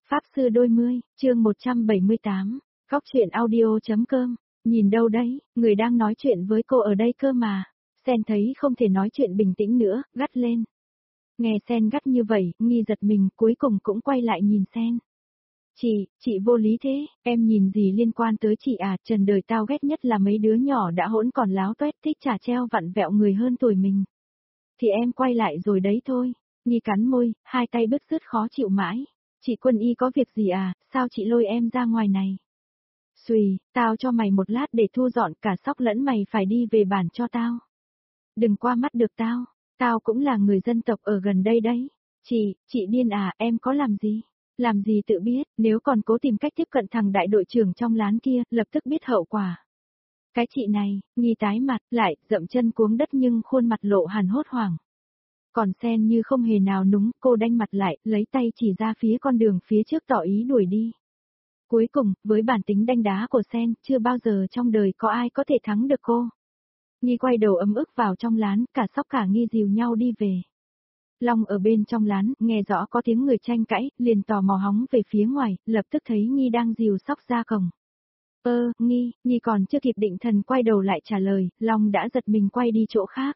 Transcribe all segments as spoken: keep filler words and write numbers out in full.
Pháp sư đôi mươi, chương một trăm bảy mươi tám, Góc truyện audio.com, nhìn đâu đấy, người đang nói chuyện với cô ở đây cơ mà. Sen thấy không thể nói chuyện bình tĩnh nữa, gắt lên. Nghe Sen gắt như vậy, Nghi giật mình, cuối cùng cũng quay lại nhìn Sen. Chị, chị vô lý thế, em nhìn gì liên quan tới chị à, trần đời tao ghét nhất là mấy đứa nhỏ đã hỗn còn láo toét thích trà treo vặn vẹo người hơn tuổi mình. Thì em quay lại rồi đấy thôi. Nghi cắn môi, hai tay bứt rứt khó chịu mãi. Chị Quân Y có việc gì à, sao chị lôi em ra ngoài này? Xùi, tao cho mày một lát để thu dọn cả sóc lẫn mày phải đi về bản cho tao. Đừng qua mắt được tao, tao cũng là người dân tộc ở gần đây đấy. Chị, chị điên à, em có làm gì? Làm gì tự biết, nếu còn cố tìm cách tiếp cận thằng đại đội trưởng trong lán kia, lập tức biết hậu quả. Cái chị này, Nghi tái mặt, lại, dậm chân cuống đất nhưng khuôn mặt lộ hẳn hốt hoảng. Còn Sen như không hề nào núng, cô đanh mặt lại, lấy tay chỉ ra phía con đường phía trước tỏ ý đuổi đi. Cuối cùng, với bản tính đanh đá của Sen, chưa bao giờ trong đời có ai có thể thắng được cô. Nghi quay đầu ấm ức vào trong lán, cả Sóc cả Nghi dìu nhau đi về. Long ở bên trong lán, nghe rõ có tiếng người tranh cãi, liền tò mò hóng về phía ngoài, lập tức thấy Nghi đang dìu Sóc ra cổng. Ơ, Nghi, Nghi còn chưa kịp định thần quay đầu lại trả lời, Long đã giật mình quay đi chỗ khác.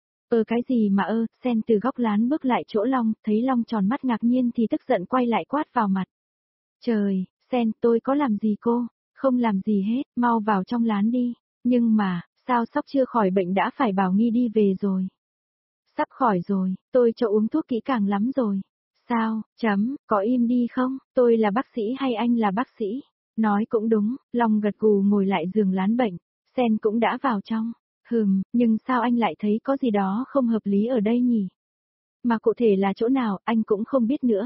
Ơ cái gì mà ơ, Sen từ góc lán bước lại chỗ Long, thấy Long tròn mắt ngạc nhiên thì tức giận quay lại quát vào mặt. Trời, Sen, tôi có làm gì cô? Không làm gì hết, mau vào trong lán đi. Nhưng mà, sao Sóc chưa khỏi bệnh đã phải bảo Nghi đi về rồi? Sắp khỏi rồi, tôi cho uống thuốc kỹ càng lắm rồi. Sao, chấm, có im đi không? Tôi là bác sĩ hay anh là bác sĩ? Nói cũng đúng, Long gật gù ngồi lại giường lán bệnh. Sen cũng đã vào trong. Hừm, nhưng sao anh lại thấy có gì đó không hợp lý ở đây nhỉ? Mà cụ thể là chỗ nào, anh cũng không biết nữa.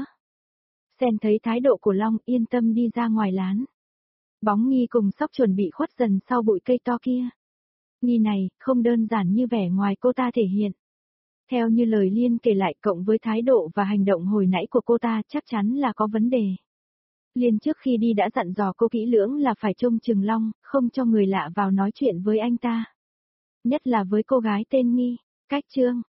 Sen thấy thái độ của Long, yên tâm đi ra ngoài lán. Bóng Nghi cùng Sóc chuẩn bị khuất dần sau bụi cây to kia. Nghi này, không đơn giản như vẻ ngoài cô ta thể hiện. Theo như lời Liên kể lại cộng với thái độ và hành động hồi nãy của cô ta chắc chắn là có vấn đề. Liên trước khi đi đã dặn dò cô kỹ lưỡng là phải trông chừng Long, không cho người lạ vào nói chuyện với anh ta. Nhất là với cô gái tên Nghi. Cách chương,